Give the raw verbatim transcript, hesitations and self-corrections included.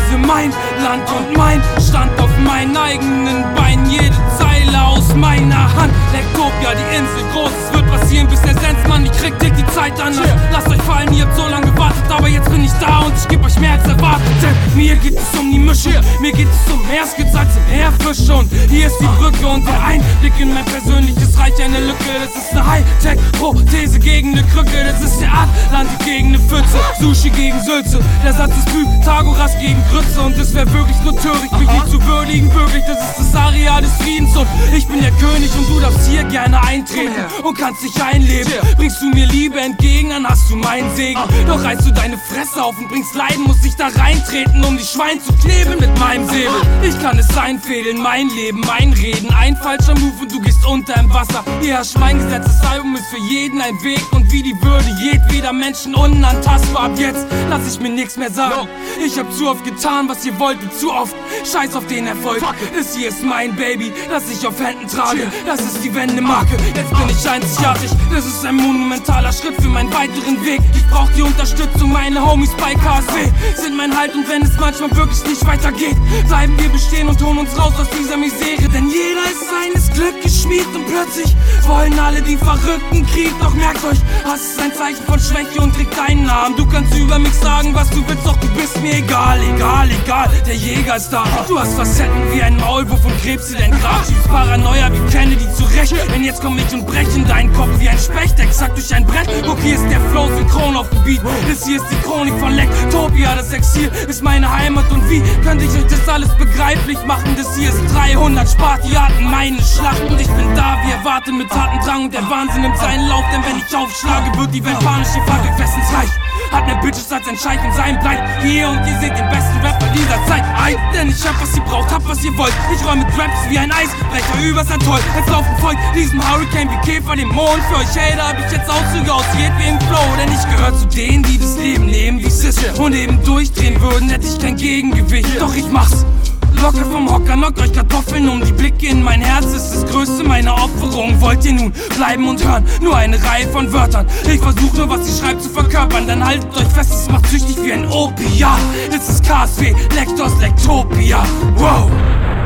für mein Land und mein Stand auf meinen eigenen Beinen. Jede Zeile aus meiner Hand. Lecktopia, die Insel groß, es wird passieren, bis der Sensmann die kriegt, legt die Zeit an. Lasst euch fallen, ihr habt so lange gewartet, aber jetzt bin ich da und ich geb euch mehr als erwartet. Denn mir geht es um die Mischung, mir geht es um mehr Skizze als im Meerfische. Und hier ist die Brücke und der Einblick in mein persönliches Reich, eine Lücke. Das ist eine Hightech-Prothese gegen eine Krücke, das ist der Atlantik gegen eine Pfütze, Sushi gegen Sülze. Der Satz ist Pythagoras gegen Grütze und es wäre wirklich nur töricht, mich nicht zu würdigen, wirklich. Das ist das Areal des Friedens und ich bin der König und du darfst hier gerne eintreten und kannst dich einleben. Bringst du mir Liebe entgegen, dann hast du meinen Segen. Doch reißt du deine Fresse auf und bringst Leiden, muss ich da reintreten, um die Schwein zu knebeln mit meinem Säbel. Ich kann es einfädeln, mein Leben, mein Reden, ein falscher Move und du gehst unter im Wasser. Hier herrscht mein Gesetz, das Album ist für jeden ein Weg und wie die Würde jedweder Menschen unantastbar. Ab jetzt lass ich mir nichts mehr sagen. Ich hab zu oft getan, was ihr wolltet, zu oft. Scheiß auf den Erfolg, das hier ist mein Baby, das ich auf Händen trage. Das ist die Wendemarke, jetzt bin ich einzigartig. Das ist ein monumentaler Schritt für meinen weiteren Weg. Ich brauch die Unterstützung, meine Homies bei K S W sind mein Halt und wenn es manchmal wirklich nicht weitergeht, bleiben wir bestehen und holen uns raus aus dieser Misere. Denn jeder ist seines Glückes Schmied und plötzlich wollen alle die verrückten Krieg. Doch merkt euch, Hass ist ein Zeichen von Schwäche und trägt deinen Namen. Du kannst über mich sagen, was du willst, doch du bist mir egal, egal, egal. Der Jäger ist da. Du hast Facetten wie ein Maulwurf und gräbst dir dein Grab. Schiebst Paranoia wie Kennedy zurecht. Denn jetzt komm ich und brech in deinen Kopf wie ein Specht. Exakt durch ein Brett. Guck, hier ist der Flow synchron auf dem Beat. Das hier ist die Chronik von Lecktopia. Das Exil ist meine Heimat und wie könnte ich euch das alles begreiflich machen? Das hier ist dreihundert Spartiaten, meine Schlachten. Ich bin da, wie erwartet mit Tatendrang und der Wahnsinn nimmt seinen Lauf. Denn wenn ich aufschlage, wird die Welt panisch, die Fackel festens reich. Hat ne Bitches als ein Scheich in seinem Bleibt hier und ihr seht den besten Rapper dieser Zeit ein. Denn ich hab was ihr braucht, hab was ihr wollt. Ich räume mit Raps wie ein Eisbrecher übers Atoll. Es laufen folgt diesem Hurricane wie Käfer dem Mond. Für euch Hater hab ich jetzt Auszüge aus jedem Flow. Denn ich gehör zu denen, die das Leben nehmen wie es ist und eben durchdrehen würden, hätte ich kein Gegengewicht. Doch ich mach's locker vom Hocker, knockt euch Kartoffeln um die Blicke in mein Herz ist das größte meiner Opferung. Wollt ihr nun bleiben und hören? Nur eine Reihe von Wörtern. Ich versuch nur, was ihr schreibt, zu verkörpern. Dann haltet euch fest, es macht süchtig wie ein Opiat. Es ist K S W, Lecktors, Lecktopia. Wow.